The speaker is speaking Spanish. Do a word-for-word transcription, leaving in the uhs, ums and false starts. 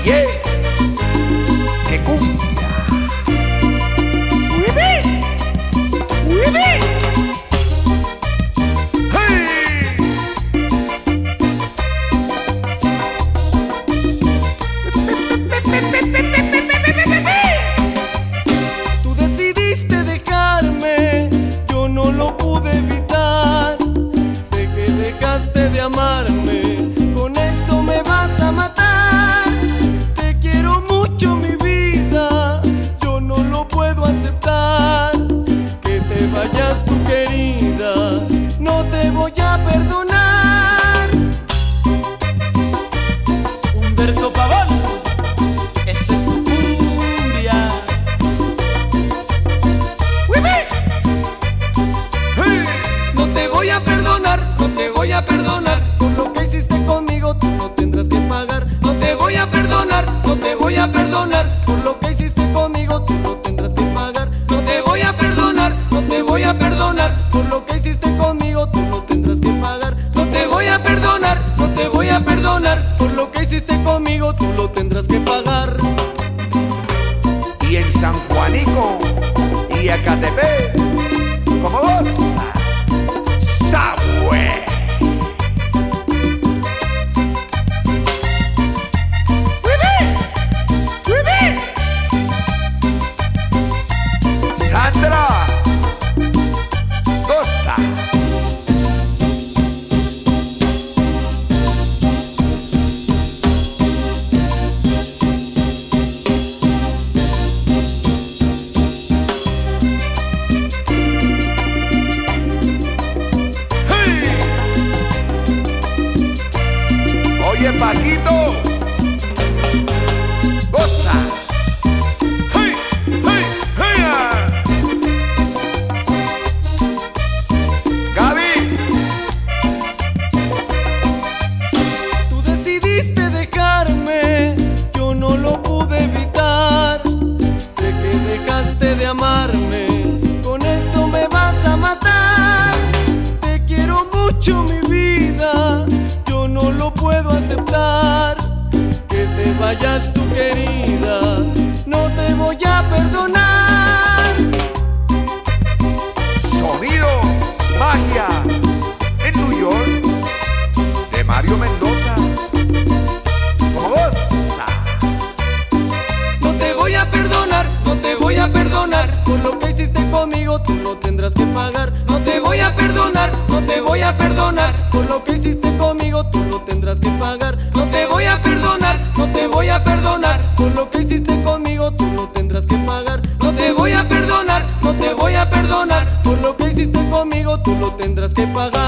yeah. ¡Qué cumbia! ¡Uibi! ¡Uibi! Tú decidiste dejarme, yo no lo pude evitar. Sé que dejaste de amarme, con esto me vas a matar. Te quiero mucho, mi vida, yo no lo puedo aceptar. Que te vayas tú, querida, no te voy a perdonar. Humberto Pavón, esta es tu cumbia. No te voy a perdonar, no te voy a perdonar. Por lo que hiciste conmigo tú no tendrás que pagar. No te voy a perdonar, no te voy a perdonar. Por lo que hiciste conmigo tú no tendrás que pagar. No te voy a perdonar, no te voy a perdonar. Por lo que hiciste conmigo tú no tendrás que pagar. No te voy a perdonar, no te voy a perdonar. Por lo que hiciste conmigo tú lo tendrás que pagar. Y en San Juanico y Ecatepec, como goza, Sabue. Sandra, goza. Oye, Paquito, goza. Hey, hey, hey, ah. Gaby, Tú decidiste dejarme, yo no lo pude evitar. Sé que dejaste de amarme, con esto me vas a matar. Te quiero mucho, mi vida, yo no lo puedo aceptar. Que te vayas tú, querida, no te voy a perdonar. sonido, magia, en New York, de Mario Mendoza, como goza. No te voy a perdonar, no te voy a perdonar. Por lo que hiciste conmigo tú lo tendrás que pagar. No te voy a perdonar, no te voy a perdonar. Por lo que hiciste conmigo tú lo tendrás que pagar. No te voy a perdonar, no te voy a perdonar. Por lo que hiciste conmigo tú lo tendrás que pagar. No te voy a perdonar, no te voy a perdonar. Por lo que hiciste conmigo tú lo tendrás que pagar.